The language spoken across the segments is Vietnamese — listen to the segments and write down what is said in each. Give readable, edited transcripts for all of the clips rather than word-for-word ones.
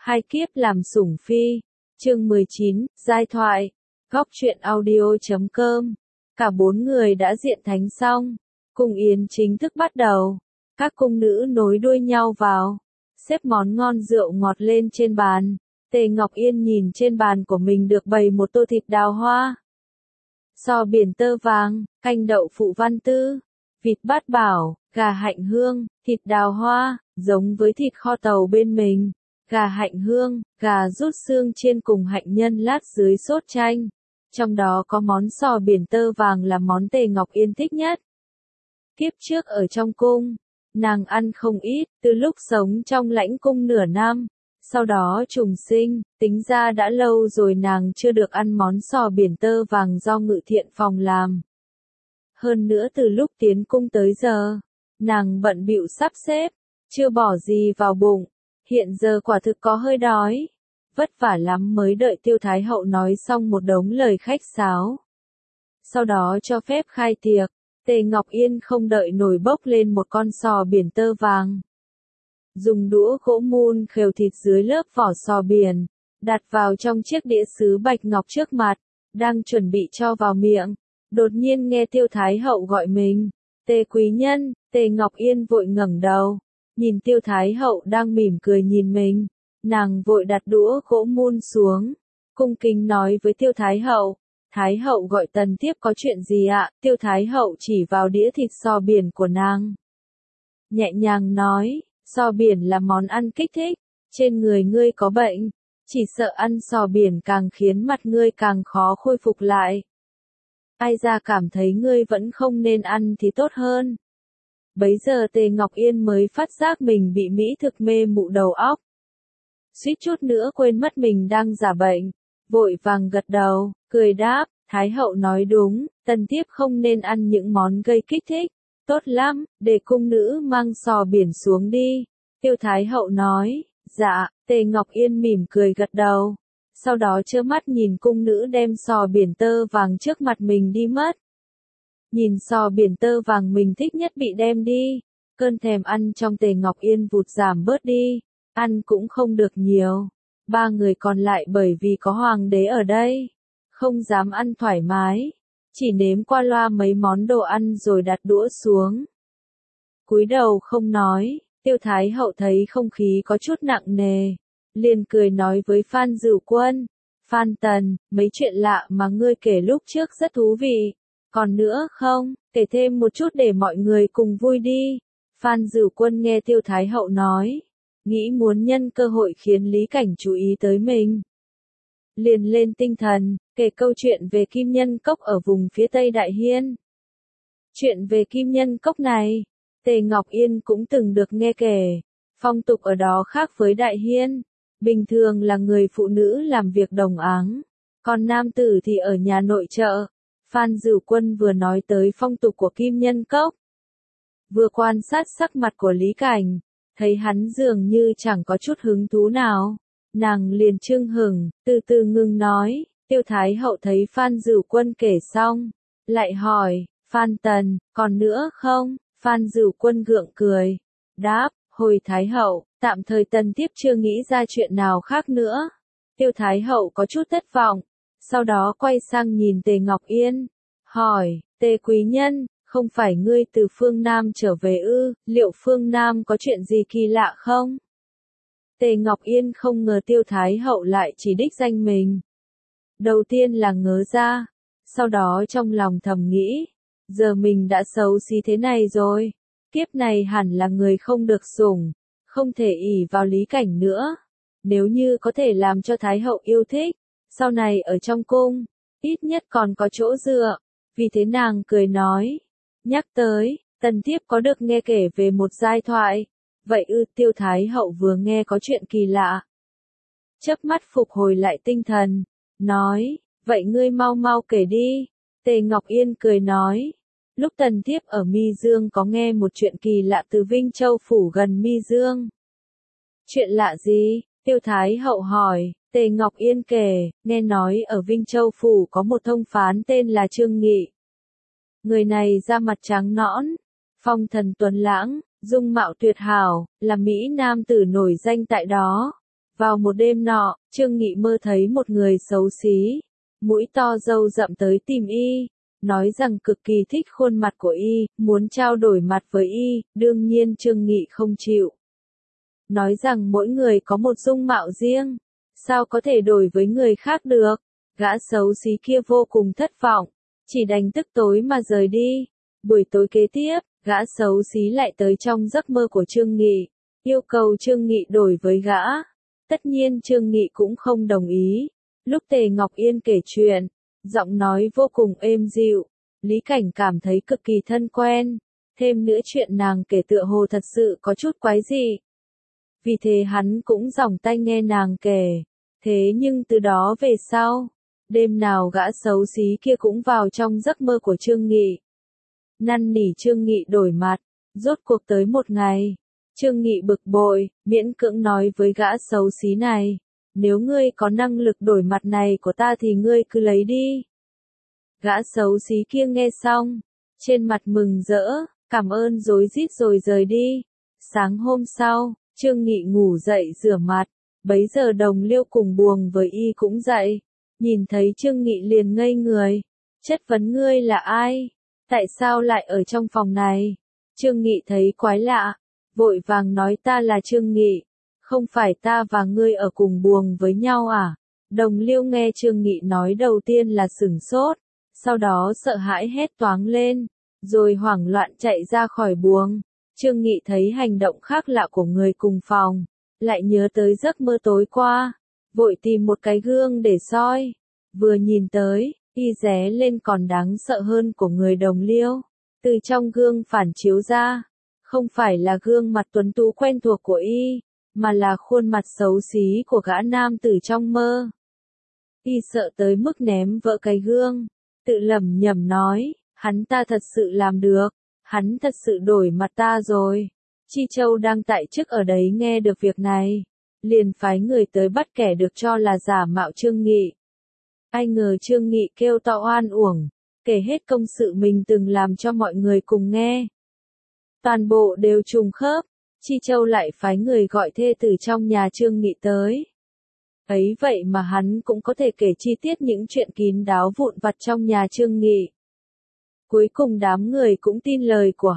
Hai kiếp làm sủng phi. Chương 19, giai thoại. Góc truyện audio.com. Cả bốn người đã diện thánh xong. Cung yến chính thức bắt đầu. Các cung nữ nối đuôi nhau vào. Xếp món ngon rượu ngọt lên trên bàn. Tề Ngọc Yên nhìn trên bàn của mình được bày một tô thịt đào hoa. Sò biển tơ vàng, canh đậu phụ văn tư, vịt bát bảo, gà hạnh hương, thịt đào hoa, giống với thịt kho tàu bên mình. Gà hạnh hương, gà rút xương chiên cùng hạnh nhân lát dưới sốt chanh. Trong đó có món sò biển tơ vàng là món Tề Ngọc Yên thích nhất. Kiếp trước ở trong cung, nàng ăn không ít, từ lúc sống trong lãnh cung nửa năm. Sau đó trùng sinh, tính ra đã lâu rồi nàng chưa được ăn món sò biển tơ vàng do Ngự Thiện Phòng làm. Hơn nữa từ lúc tiến cung tới giờ, nàng bận bịu sắp xếp, chưa bỏ gì vào bụng, hiện giờ quả thực có hơi đói. Vất vả lắm mới đợi Tiêu Thái Hậu nói xong một đống lời khách sáo. Sau đó cho phép khai tiệc, Tề Ngọc Yên không đợi nổi bốc lên một con sò biển tơ vàng. Dùng đũa gỗ mun khều thịt dưới lớp vỏ sò biển, đặt vào trong chiếc đĩa sứ bạch ngọc trước mặt, đang chuẩn bị cho vào miệng. Đột nhiên nghe Tiêu Thái Hậu gọi mình, Tề quý nhân. Tề Ngọc Yên vội ngẩng đầu, nhìn Tiêu Thái Hậu đang mỉm cười nhìn mình, nàng vội đặt đũa gỗ mun xuống, cung kính nói với Tiêu Thái Hậu. Thái Hậu gọi tần thiếp có chuyện gì ạ? Tiêu Thái Hậu chỉ vào đĩa thịt sò biển của nàng, nhẹ nhàng nói, sò biển là món ăn kích thích, trên người ngươi có bệnh, chỉ sợ ăn sò biển càng khiến mặt ngươi càng khó khôi phục lại. Ai ra cảm thấy ngươi vẫn không nên ăn thì tốt hơn. Bấy giờ Tề Ngọc Yên mới phát giác mình bị mỹ thực mê mụ đầu óc. Suýt chút nữa quên mất mình đang giả bệnh, vội vàng gật đầu, cười đáp, Thái Hậu nói đúng, tần thiếp không nên ăn những món gây kích thích. Tốt lắm, để cung nữ mang sò biển xuống đi. Tiêu Thái Hậu nói, dạ. Tề Ngọc Yên mỉm cười gật đầu. Sau đó trơ mắt nhìn cung nữ đem sò biển tơ vàng trước mặt mình đi mất. Nhìn sò biển tơ vàng mình thích nhất bị đem đi, cơn thèm ăn trong Tề Ngọc Yên vụt giảm bớt đi, ăn cũng không được nhiều. Ba người còn lại bởi vì có hoàng đế ở đây, không dám ăn thoải mái, chỉ nếm qua loa mấy món đồ ăn rồi đặt đũa xuống. Cúi đầu không nói. Tiêu Thái Hậu thấy không khí có chút nặng nề, liền cười nói với Phan Dửu Quân, Phan Tần, mấy chuyện lạ mà ngươi kể lúc trước rất thú vị, còn nữa không, kể thêm một chút để mọi người cùng vui đi. Phan Dửu Quân nghe Tiêu Thái Hậu nói, nghĩ muốn nhân cơ hội khiến Lý Cảnh chú ý tới mình. Liền lên tinh thần, kể câu chuyện về Kim Nhân Cốc ở vùng phía tây Đại Hiên. Chuyện về Kim Nhân Cốc này, Tề Ngọc Yên cũng từng được nghe kể. Phong tục ở đó khác với Đại Hiên, bình thường là người phụ nữ làm việc đồng áng, còn nam tử thì ở nhà nội trợ. Phan Dửu Quân vừa nói tới phong tục của Kim Nhân Cốc, vừa quan sát sắc mặt của Lý Cảnh, thấy hắn dường như chẳng có chút hứng thú nào. Nàng liền chưng hửng, từ từ ngừng nói. Tiêu Thái Hậu thấy Phan Dửu Quân kể xong, lại hỏi, Phan Tần, còn nữa không? Phan Dửu Quân gượng cười, đáp, hồi Thái Hậu, tạm thời tần thiếp chưa nghĩ ra chuyện nào khác nữa. Tiêu Thái Hậu có chút thất vọng, sau đó quay sang nhìn Tề Ngọc Yên, hỏi, Tề quý nhân, không phải ngươi từ phương Nam trở về ư, liệu phương Nam có chuyện gì kỳ lạ không? Tề Ngọc Yên không ngờ Tiêu Thái Hậu lại chỉ đích danh mình. Đầu tiên là ngớ ra, sau đó trong lòng thầm nghĩ, giờ mình đã xấu xí thế này rồi, kiếp này hẳn là người không được sủng, không thể ỷ vào Lý Cảnh nữa. Nếu như có thể làm cho Thái Hậu yêu thích, sau này ở trong cung, ít nhất còn có chỗ dựa. Vì thế nàng cười nói, nhắc tới, tần thiếp có được nghe kể về một giai thoại. Vậy ư? Tiêu Thái Hậu vừa nghe có chuyện kỳ lạ, chớp mắt phục hồi lại tinh thần, nói, vậy ngươi mau mau kể đi. Tề Ngọc Yên cười nói, lúc tần thiếp ở Mi Dương có nghe một chuyện kỳ lạ từ Vinh Châu phủ gần Mi Dương. Chuyện lạ gì? Tiêu Thái Hậu hỏi. Tề Ngọc Yên kể, nghe nói ở Vinh Châu phủ có một thông phán tên là Trương Nghị. Người này da mặt trắng nõn, phong thần tuấn lãng, dung mạo tuyệt hảo, là mỹ nam tử nổi danh tại đó. Vào một đêm nọ, Trương Nghị mơ thấy một người xấu xí, mũi to râu rậm tới tìm y, nói rằng cực kỳ thích khuôn mặt của y, muốn trao đổi mặt với y, đương nhiên Trương Nghị không chịu. Nói rằng mỗi người có một dung mạo riêng, sao có thể đổi với người khác được, gã xấu xí kia vô cùng thất vọng, chỉ đành tức tối mà rời đi. Buổi tối kế tiếp, gã xấu xí lại tới trong giấc mơ của Trương Nghị, yêu cầu Trương Nghị đổi với gã. Tất nhiên Trương Nghị cũng không đồng ý. Lúc Tề Ngọc Yên kể chuyện, giọng nói vô cùng êm dịu, Lý Cảnh cảm thấy cực kỳ thân quen, thêm nữa chuyện nàng kể tựa hồ thật sự có chút quái dị. Vì thế hắn cũng dòng tai nghe nàng kể. Thế nhưng từ đó về sau, đêm nào gã xấu xí kia cũng vào trong giấc mơ của Trương Nghị, năn nỉ Trương Nghị đổi mặt. Rốt cuộc tới một ngày, Trương Nghị bực bội, miễn cưỡng nói với gã xấu xí này, nếu ngươi có năng lực đổi mặt này của ta thì ngươi cứ lấy đi. Gã xấu xí kia nghe xong, trên mặt mừng rỡ, cảm ơn rối rít rồi rời đi. Sáng hôm sau, Trương Nghị ngủ dậy rửa mặt, bấy giờ Đồng Liêu cùng buồng với y cũng dậy, nhìn thấy Trương Nghị liền ngây người, chất vấn ngươi là ai? Tại sao lại ở trong phòng này? Trương Nghị thấy quái lạ, vội vàng nói ta là Trương Nghị, không phải ta và ngươi ở cùng buồng với nhau à? Đồng Liêu nghe Trương Nghị nói đầu tiên là sửng sốt, sau đó sợ hãi hét toáng lên, rồi hoảng loạn chạy ra khỏi buồng. Trương Nghị thấy hành động khác lạ của người cùng phòng, lại nhớ tới giấc mơ tối qua, vội tìm một cái gương để soi, vừa nhìn tới, y ré lên còn đáng sợ hơn của người Đồng Liêu. Từ trong gương phản chiếu ra, không phải là gương mặt tuấn tú quen thuộc của y, mà là khuôn mặt xấu xí của gã nam tử trong mơ. Y sợ tới mức ném vỡ cái gương, tự lẩm nhẩm nói, hắn ta thật sự làm được, hắn thật sự đổi mặt ta rồi. Chi Châu đang tại chức ở đấy nghe được việc này, liền phái người tới bắt kẻ được cho là giả mạo Trương Nghị. Ai ngờ Trương Nghị kêu to oan uổng, kể hết công sự mình từng làm cho mọi người cùng nghe. Toàn bộ đều trùng khớp, Chi Châu lại phái người gọi thê tử trong nhà Trương Nghị tới. Ấy vậy mà hắn cũng có thể kể chi tiết những chuyện kín đáo vụn vặt trong nhà Trương Nghị. Cuối cùng đám người cũng tin lời của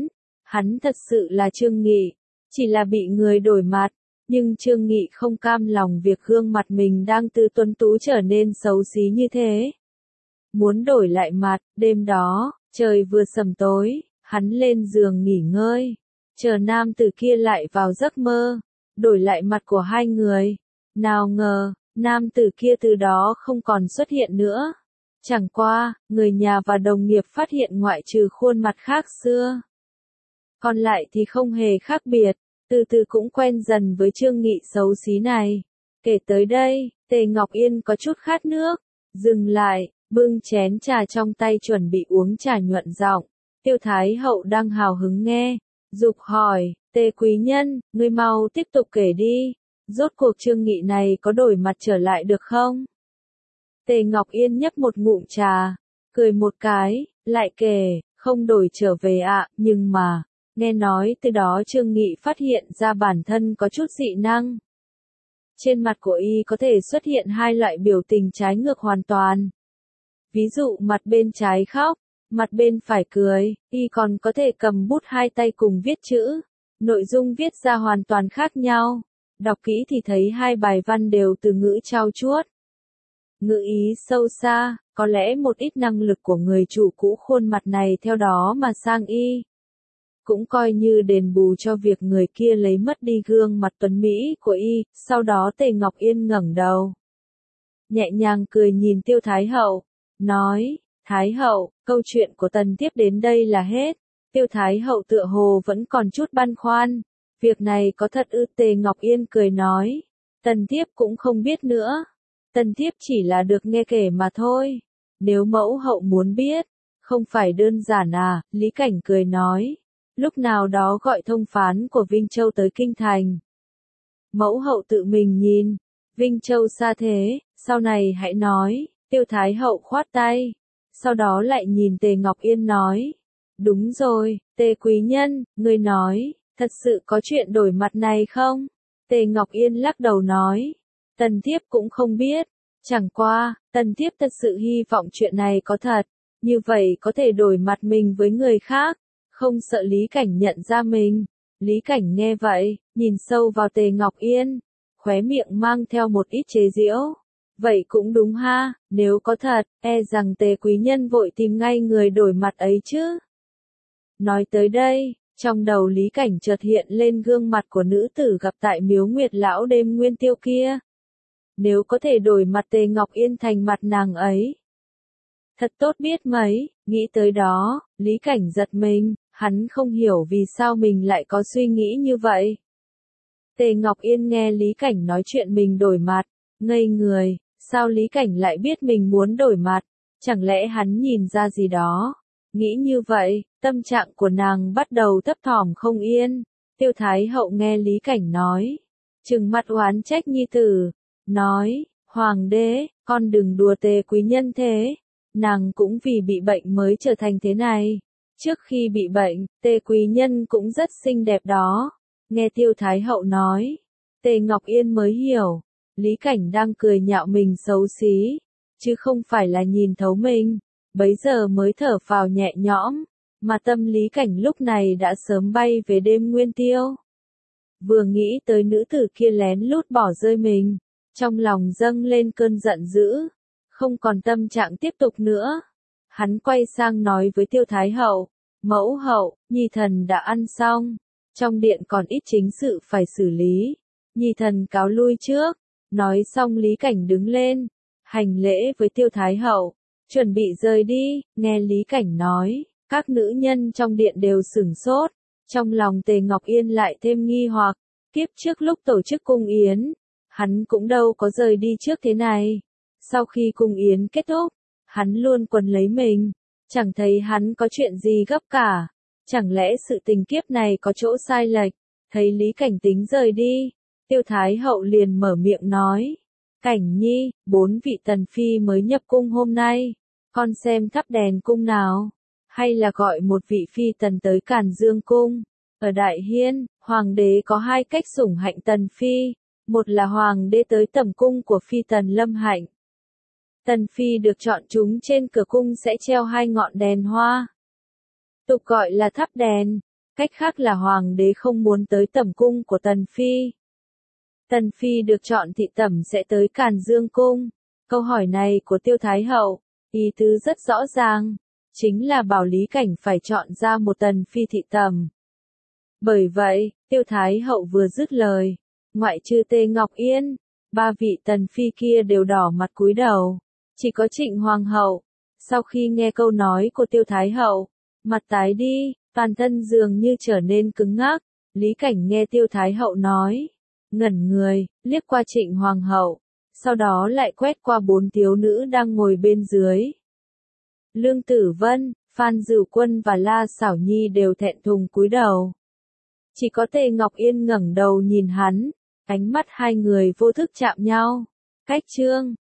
hắn thật sự là Trương Nghị, chỉ là bị người đổi mặt, nhưng Trương Nghị không cam lòng việc gương mặt mình đang từ tuấn tú trở nên xấu xí như thế. Muốn đổi lại mặt, đêm đó, trời vừa sầm tối, hắn lên giường nghỉ ngơi, chờ nam tử kia lại vào giấc mơ, đổi lại mặt của hai người. Nào ngờ, nam tử kia từ đó không còn xuất hiện nữa. Chẳng qua, người nhà và đồng nghiệp phát hiện ngoại trừ khuôn mặt khác xưa, còn lại thì không hề khác biệt, từ từ cũng quen dần với Trương Nghị xấu xí này. Kể tới đây, Tề Ngọc Yên có chút khát nước, dừng lại, bưng chén trà trong tay chuẩn bị uống trà nhuận giọng. Tiêu Thái Hậu đang hào hứng nghe, giục hỏi, Tề quý nhân, ngươi mau tiếp tục kể đi, rốt cuộc Trương Nghị này có đổi mặt trở lại được không? Tề Ngọc Yên nhấp một ngụm trà, cười một cái, lại kể, không đổi trở về ạ, nhưng mà, nghe nói từ đó Trương Nghị phát hiện ra bản thân có chút dị năng. Trên mặt của y có thể xuất hiện hai loại biểu tình trái ngược hoàn toàn. Ví dụ mặt bên trái khóc, mặt bên phải cười, y còn có thể cầm bút hai tay cùng viết chữ. Nội dung viết ra hoàn toàn khác nhau. Đọc kỹ thì thấy hai bài văn đều từ ngữ trau chuốt. Ngữ ý sâu xa, có lẽ một ít năng lực của người chủ cũ khuôn mặt này theo đó mà sang y. Cũng coi như đền bù cho việc người kia lấy mất đi gương mặt tuấn mỹ của y. Sau đó Tề Ngọc Yên ngẩng đầu, nhẹ nhàng cười nhìn Tiêu Thái Hậu, nói, Thái Hậu, câu chuyện của Tần Thiếp đến đây là hết. Tiêu Thái Hậu tựa hồ vẫn còn chút băn khoăn, việc này có thật ư? Tề Ngọc Yên cười nói, Tần Thiếp cũng không biết nữa, Tần Thiếp chỉ là được nghe kể mà thôi, nếu mẫu hậu muốn biết, không phải đơn giản à? Lý Cảnh cười nói, lúc nào đó gọi thông phán của Vinh Châu tới Kinh Thành. Mẫu hậu tự mình nhìn, Vinh Châu xa thế, sau này hãy nói. Tiêu Thái Hậu khoát tay, sau đó lại nhìn Tề Ngọc Yên nói, đúng rồi, Tề quý nhân, ngươi nói, thật sự có chuyện đổi mặt này không? Tề Ngọc Yên lắc đầu nói, Tần Thiếp cũng không biết, chẳng qua, Tần Thiếp thật sự hy vọng chuyện này có thật, như vậy có thể đổi mặt mình với người khác, không sợ Lý Cảnh nhận ra mình. Lý Cảnh nghe vậy, nhìn sâu vào Tề Ngọc Yên, khóe miệng mang theo một ít chế giễu. Vậy cũng đúng ha, nếu có thật, e rằng Tề quý nhân vội tìm ngay người đổi mặt ấy chứ. Nói tới đây, trong đầu Lý Cảnh chợt hiện lên gương mặt của nữ tử gặp tại miếu Nguyệt Lão đêm nguyên tiêu kia. Nếu có thể đổi mặt Tề Ngọc Yên thành mặt nàng ấy. Thật tốt biết mấy, nghĩ tới đó, Lý Cảnh giật mình, hắn không hiểu vì sao mình lại có suy nghĩ như vậy. Tề Ngọc Yên nghe Lý Cảnh nói chuyện mình đổi mặt, ngây người, sao Lý Cảnh lại biết mình muốn đổi mặt, chẳng lẽ hắn nhìn ra gì đó. Nghĩ như vậy, tâm trạng của nàng bắt đầu thấp thỏm không yên. Tiêu Thái Hậu nghe Lý Cảnh nói, trừng mặt oán trách nhi tử, nói, Hoàng đế, con đừng đùa Tề quý nhân thế, nàng cũng vì bị bệnh mới trở thành thế này. Trước khi bị bệnh, Tề quý nhân cũng rất xinh đẹp đó. Nghe Tiêu Thái Hậu nói, Tề Ngọc Yên mới hiểu, Lý Cảnh đang cười nhạo mình xấu xí, chứ không phải là nhìn thấu mình. Bấy giờ mới thở phào nhẹ nhõm, mà tâm Lý Cảnh lúc này đã sớm bay về đêm nguyên tiêu. Vừa nghĩ tới nữ tử kia lén lút bỏ rơi mình, trong lòng dâng lên cơn giận dữ, không còn tâm trạng tiếp tục nữa. Hắn quay sang nói với Tiêu Thái Hậu, mẫu hậu, nhi thần đã ăn xong, trong điện còn ít chính sự phải xử lý, nhi thần cáo lui trước. Nói xong Lý Cảnh đứng lên, hành lễ với Tiêu Thái Hậu, chuẩn bị rời đi. Nghe Lý Cảnh nói, các nữ nhân trong điện đều sửng sốt, trong lòng Tề Ngọc Yên lại thêm nghi hoặc, kiếp trước lúc tổ chức cung yến, hắn cũng đâu có rời đi trước thế này. Sau khi cung yến kết thúc, hắn luôn quấn lấy mình, chẳng thấy hắn có chuyện gì gấp cả, chẳng lẽ sự tình kiếp này có chỗ sai lệch. Thấy Lý Cảnh tính rời đi, Tiêu Thái Hậu liền mở miệng nói, Cảnh nhi, 4 vị tần phi mới nhập cung hôm nay, con xem thắp đèn cung nào, hay là gọi một vị phi tần tới Càn Dương cung. Ở Đại Hiên, hoàng đế có 2 cách sủng hạnh tần phi, một là hoàng đế tới tẩm cung của phi tần Lâm Hạnh. Tần phi được chọn chúng trên cửa cung sẽ treo 2 ngọn đèn hoa, tục gọi là thắp đèn, cách khác là hoàng đế không muốn tới tẩm cung của tần phi. Tần phi được chọn thị tẩm sẽ tới Càn Dương cung. Câu hỏi này của Tiêu Thái Hậu, ý tứ rất rõ ràng, chính là bảo Lý Cảnh phải chọn ra một tần phi thị tẩm. Bởi vậy, Tiêu Thái Hậu vừa dứt lời, ngoại trừ Tề Ngọc Yên, 3 vị tần phi kia đều đỏ mặt cúi đầu, chỉ có Trịnh Hoàng hậu, sau khi nghe câu nói của Tiêu Thái Hậu, mặt tái đi, toàn thân dường như trở nên cứng ngắc. Lý Cảnh nghe Tiêu Thái Hậu nói, ngẩn người, liếc qua Trịnh Hoàng hậu, sau đó lại quét qua 4 thiếu nữ đang ngồi bên dưới. Lương Tử Vân, Phan Dửu Quân và La Xảo Nhi đều thẹn thùng cúi đầu. Chỉ có Tề Ngọc Yên ngẩng đầu nhìn hắn, ánh mắt hai người vô thức chạm nhau. Cách chương